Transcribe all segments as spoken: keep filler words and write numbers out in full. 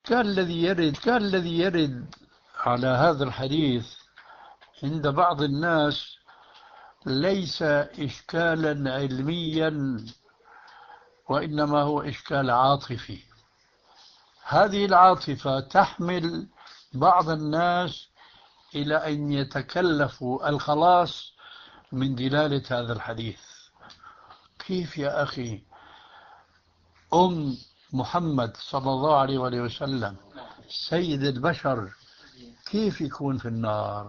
كالذي يرد كالذي يرد على هذا الحديث عند بعض الناس ليس إشكالا علميا، وإنما هو إشكال عاطفي. هذه العاطفة تحمل بعض الناس إلى أن يتكلفوا الخلاص من دلالة هذا الحديث. كيف يا أخي أم محمد صلى الله عليه وآله وسلم سيد البشر كيف يكون في النار؟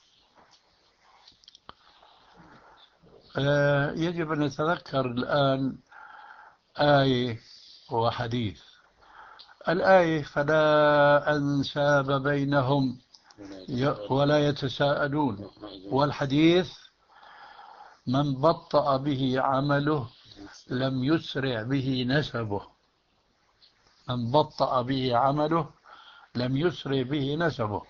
آه يجب أن نتذكر الآن آية وحديث. الآية فلا أنساب بينهم ولا يتساءلون، والحديث من بطأ به عمله لم يسرع به نسبه. من بطأ به عمله لم يسرع به نسبه.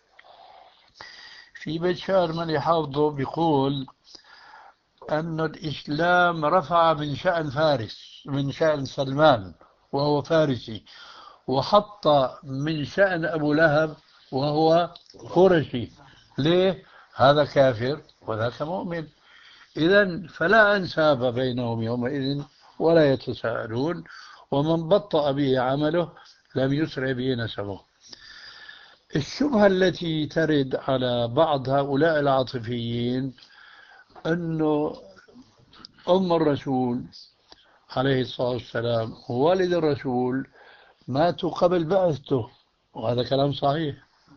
في بيت شعر من يحافظه بيقول أن الإسلام رفع من شأن فارس، من شأن سلمان وهو فارسي، وحط من شأن أبو لهب وهو قرشي. ليه؟ هذا كافر وذاك مؤمن. إذن فلا أنساب بينهم يومئذ ولا يتساءلون، ومن بطأ به عمله لم يسرع به نسبه. الشبهة التي ترد على بعض هؤلاء العاطفيين أنه أم الرسول عليه الصلاة والسلام ووالد الرسول ماتوا قبل بعثته، وهذا كلام صحيح.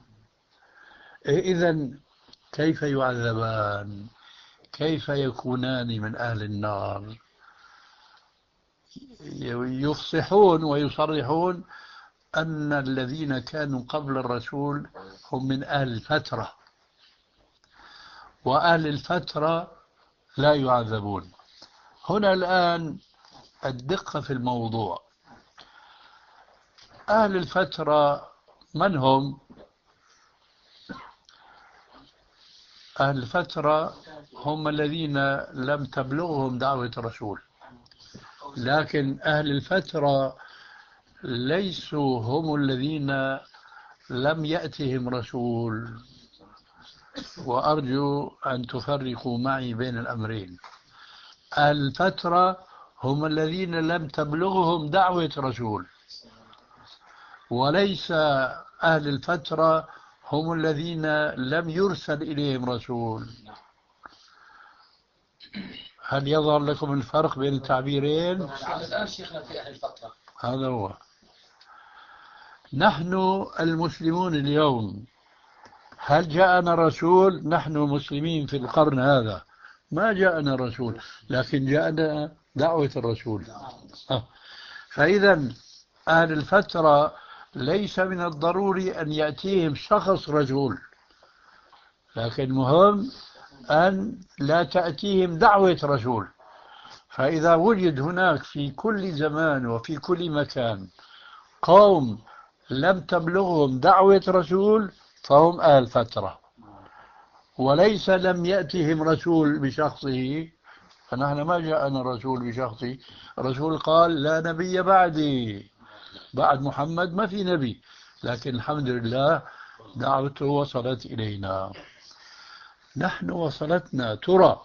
إذن كيف يعذبان؟ كيف يكونان من أهل النار؟ يفصحون ويصرحون أن الذين كانوا قبل الرسول هم من أهل الفترة، وأهل الفترة لا يعذبون. هنا الآن الدقة في الموضوع. أهل الفترة من هم؟ أهل الفترة هم الذين لم تبلغهم دعوة الرسول، لكن أهل الفترة ليسوا هم الذين لم يأتهم رسول. وأرجو أن تفرقوا معي بين الأمرين. أهل الفترة هم الذين لم تبلغهم دعوة رسول، وليس أهل الفترة هم الذين لم يرسل إليهم رسول. هل يظهر لكم الفرق بين التعبيرين؟ الآن شيخنا في أهل الفترة هذا هو. نحن المسلمون اليوم هل جاءنا رسول؟ نحن مسلمين في القرن هذا ما جاءنا رسول، لكن جاءنا دعوة الرسول. فإذا أهل الفترة ليس من الضروري أن يأتيهم شخص رسول، لكن مهم أن لا تأتيهم دعوة رسول. فإذا وجد هناك في كل زمان وفي كل مكان قوم لم تبلغهم دعوة رسول فهم أهل فترة، وليس لم يأتهم رسول بشخصه. فنحن ما جاءنا الرسول بشخصه. الرسول قال لا نبي بعدي، بعد محمد ما في نبي، لكن الحمد لله دعوته وصلت إلينا. نحن وصلتنا. ترى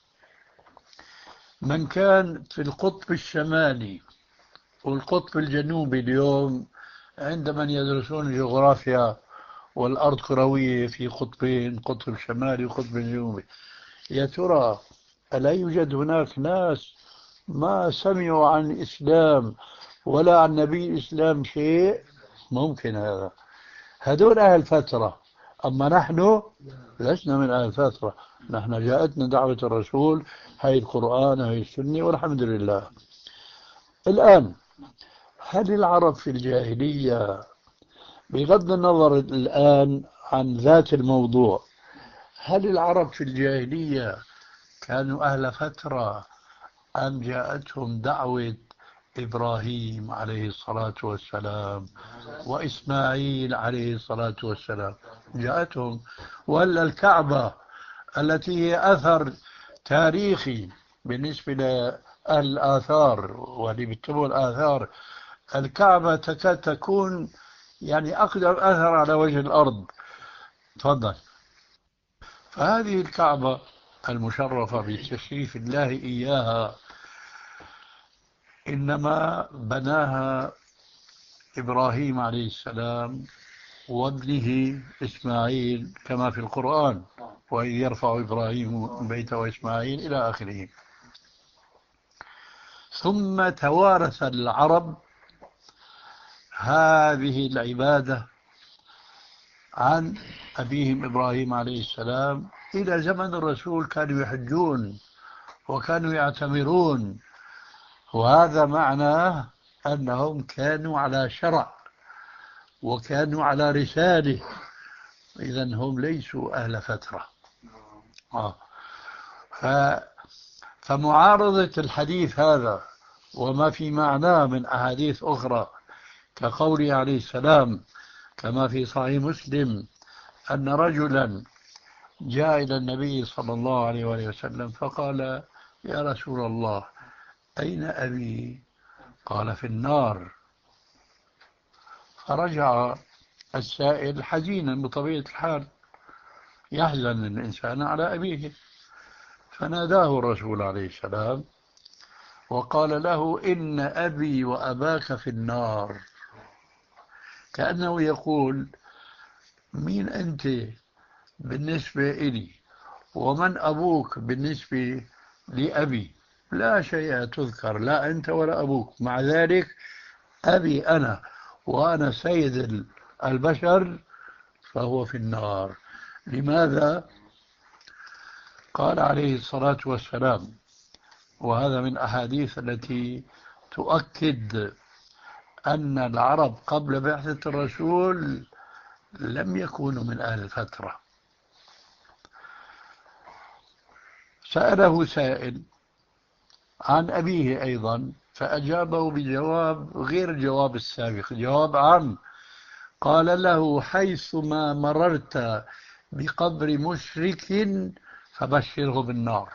من كان في القطب الشمالي والقطب الجنوبي اليوم عند من يدرسون الجغرافيا والأرض كروية في قطبين، قطب شمالي وقطب جنوبي، يا ترى ألا يوجد هناك ناس ما سمعوا عن الإسلام ولا عن نبي الإسلام شيء؟ ممكن هذا. هذول أهل فترة. أما نحن لسنا من أهل فترة، نحن جاءتنا دعوة الرسول، هاي القرآن هاي السنة والحمد لله. الآن هل العرب في الجاهلية، بغض النظر الآن عن ذات الموضوع، هل العرب في الجاهلية كانوا أهل فترة أم جاءتهم دعوة إبراهيم عليه الصلاة والسلام وإسماعيل عليه الصلاة والسلام؟ جاءتهم. ولا الكعبة التي هي أثر تاريخي بالنسبة لأهل الآثار واللي بيكتبوا الآثار، الكعبة تكاد تكون يعني أقدم أثر على وجه الأرض. تفضل. فهذه الكعبة المشرفة بتشريف الله إياها إنما بناها إبراهيم عليه السلام وابنه إسماعيل كما في القرآن، وإذ يرفع إبراهيم بيت وإسماعيل إلى آخره. ثم توارث العرب هذه العبادة عن أبيهم إبراهيم عليه السلام إلى زمن الرسول، كانوا يحجون وكانوا يعتمرون، وهذا معناه أنهم كانوا على شرع وكانوا على رسالة، إذن هم ليسوا أهل فترة. آه. ف... فمعارضة الحديث هذا وما في معناه من أحاديث أخرى كقوله عليه السلام كما في صحيح مسلم أن رجلا جاء إلى النبي صلى الله عليه وآله وسلم فقال: يا رسول الله، أين أبي؟ قال: في النار. فرجع السائل حزينا بطبيعة الحال، يحزن الإنسان على أبيه، فناداه الرسول عليه السلام وقال له: إن أبي وأباك في النار. كأنه يقول: مين أنت بالنسبة إلي، ومن أبوك بالنسبة لأبي؟ لا شيء تذكر، لا أنت ولا أبوك، مع ذلك أبي أنا وأنا سيد البشر فهو في النار. لماذا؟ قال عليه الصلاة والسلام، وهذا من أحاديث التي تؤكد أن العرب قبل بعثة الرسول لم يكونوا من أهل الفترة. سأله سائل عن أبيه أيضا فأجابه بجواب غير الجواب السابق، جواب عام. قال له: حيثما مررت بقبر مشرك فبشره بالنار.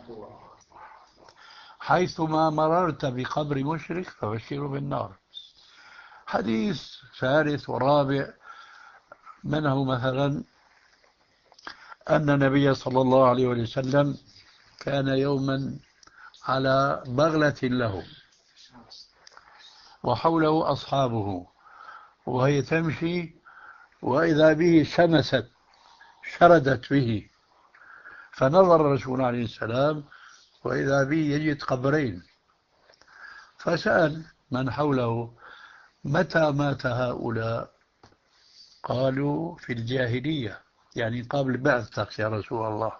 حيثما مررت بقبر مشرك فبشره بالنار. حديث ثالث ورابع منه مثلا أن النبي صلى الله عليه وسلم كان يوما على بغلة له وحوله أصحابه وهي تمشي، وإذا به شمست شردت به، فنظر الرسول عليه السلام وإذا به يجد قبرين، فسأل من حوله: متى مات هؤلاء؟ قالوا: في الجاهلية، يعني قبل بعثتك يا رسول الله.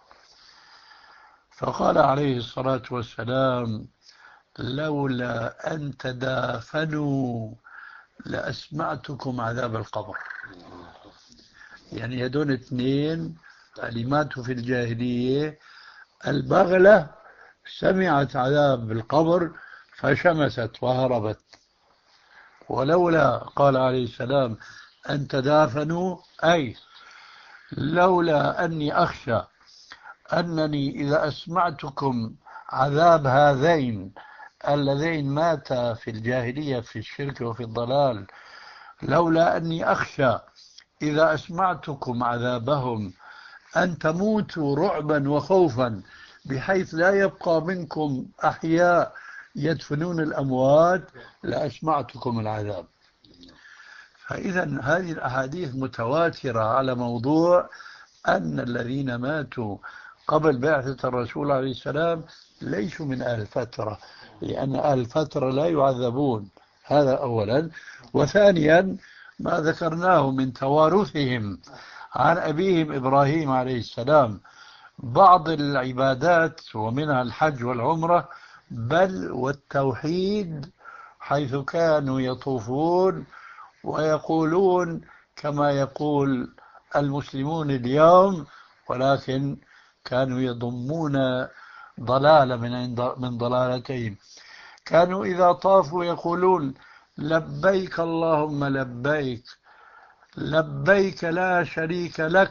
فقال عليه الصلاة والسلام: لولا أن تدافنوا لأسمعتكم عذاب القبر. يعني هدول اثنين اللي ماتوا في الجاهلية، البغلة سمعت عذاب القبر فشمست وهربت، ولولا قال عليه السلام أن تدافنوا، أي لولا أني أخشى أنني إذا أسمعتكم عذاب هذين اللذين ماتا في الجاهلية في الشرك وفي الضلال، لولا أني أخشى إذا أسمعتكم عذابهم أن تموتوا رعبا وخوفا بحيث لا يبقى منكم أحياء يدفنون الأموات لأسمعتكم العذاب. فإذا هذه الأحاديث متواترة على موضوع أن الذين ماتوا قبل بعثة الرسول عليه السلام ليسوا من أهل الفترة، لأن أهل الفترة لا يعذبون. هذا أولا. وثانيا ما ذكرناه من توارثهم عن أبيهم إبراهيم عليه السلام بعض العبادات ومنها الحج والعمرة، بل والتوحيد، حيث كانوا يطوفون ويقولون كما يقول المسلمون اليوم، ولكن كانوا يضمون ضلالة من من ضلالتين. كانوا إذا طافوا يقولون: لبيك اللهم لبيك، لبيك لا شريك لك.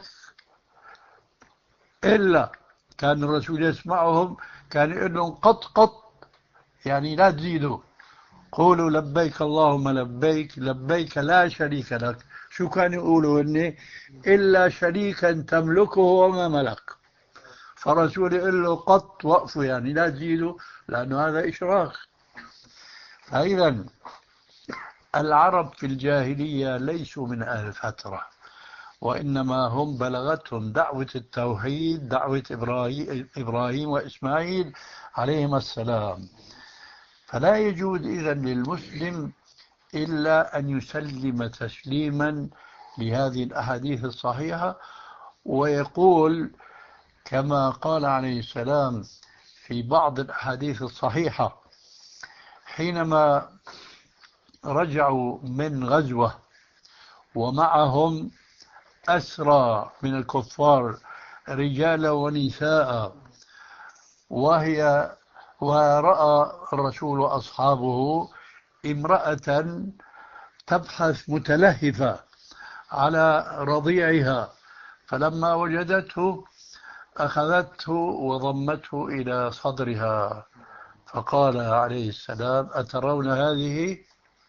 إلا كان الرسول يسمعهم كان يقول لهم: قط قط، يعني لا تزيدوا، قولوا لبيك اللهم لبيك لبيك لا شريك لك. شو كانوا يقولوا هن؟ إلا شريكا تملكه وما ملك. فرسول يقول له قط وقفوا، يعني لا تزيدوا، لأنه هذا إشراك. فإذا العرب في الجاهلية ليسوا من أهل الفترة، وإنما هم بلغتهم دعوة التوحيد، دعوة إبراهيم, إبراهيم وإسماعيل عليهما السلام. فلا يجوز إذن للمسلم إلا أن يسلم تسليما لهذه الأحاديث الصحيحة، ويقول كما قال عليه السلام في بعض الأحاديث الصحيحة حينما رجعوا من غزوة ومعهم أسرى من الكفار رجالا ونساء، وهي ورأى الرسول وأصحابه امرأة تبحث متلهفة على رضيعها، فلما وجدته أخذته وضمته إلى صدرها، فقال عليه السلام أترون هذه؟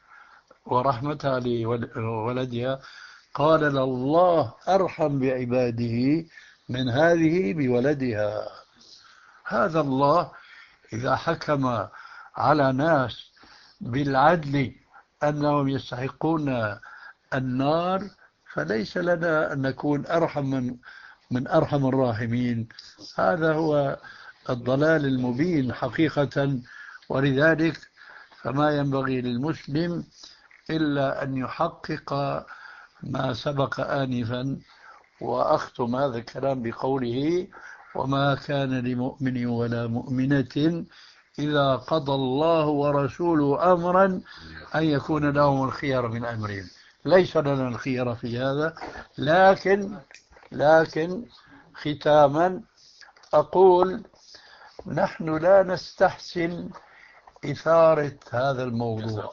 ورحمتها لولدها، قال الله أرحم بعباده من هذه بولدها. هذا الله إذا حكم على ناس بالعدل أنهم يستحقون النار، فليس لنا أن نكون أرحم من, من أرحم الراحمين. هذا هو الضلال المبين حقيقة. ولذلك فما ينبغي للمسلم إلا أن يحقق ما سبق آنفا. وأختم هذا الكلام بقوله وما كان لمؤمن ولا مؤمنة إذا قضى الله ورسوله أمرا أن يكون لهم الخيار من أمرهم. ليس لنا الخيار في هذا، لكن لكن ختاما أقول نحن لا نستحسن إثارة هذا الموضوع.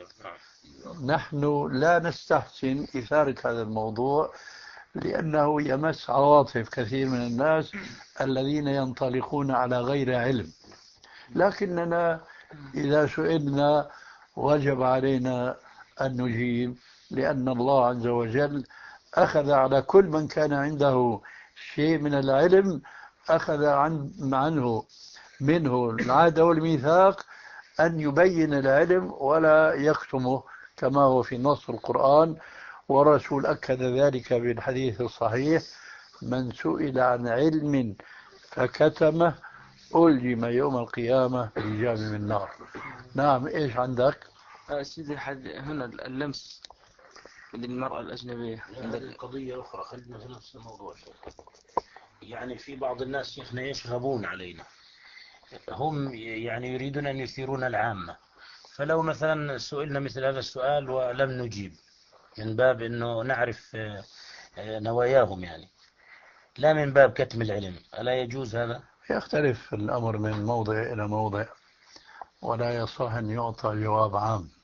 نحن لا نستحسن إثارة هذا الموضوع لأنه يمس عواطف كثير من الناس الذين ينطلقون على غير علم. لكننا إذا سئلنا وجب علينا أن نجيب، لأن الله عز وجل أخذ على كل من كان عنده شيء من العلم، أخذ عن عنه منه العهد والميثاق أن يبين العلم ولا يكتمه كما هو في نص القرآن. والرسول أكد ذلك بالحديث الصحيح من سئل عن علم فكتمه ألجم يوم القيامة بلجام من نار. نعم، إيش عندك؟ سيدي هنا اللمس للمرأة الأجنبية هذه قضية أخرى، خلينا في نفس الموضوع. يعني في بعض الناس شيخنا يشغبون علينا، هم يعني يريدون أن يثيرون العامة. فلو مثلا سئلنا مثل هذا السؤال ولم نجيب من باب أنه نعرف نواياهم، يعني لا من باب كتم العلم، ألا يجوز هذا؟ يختلف الأمر من موضع إلى موضع، ولا يصح أن يعطى جواب عام.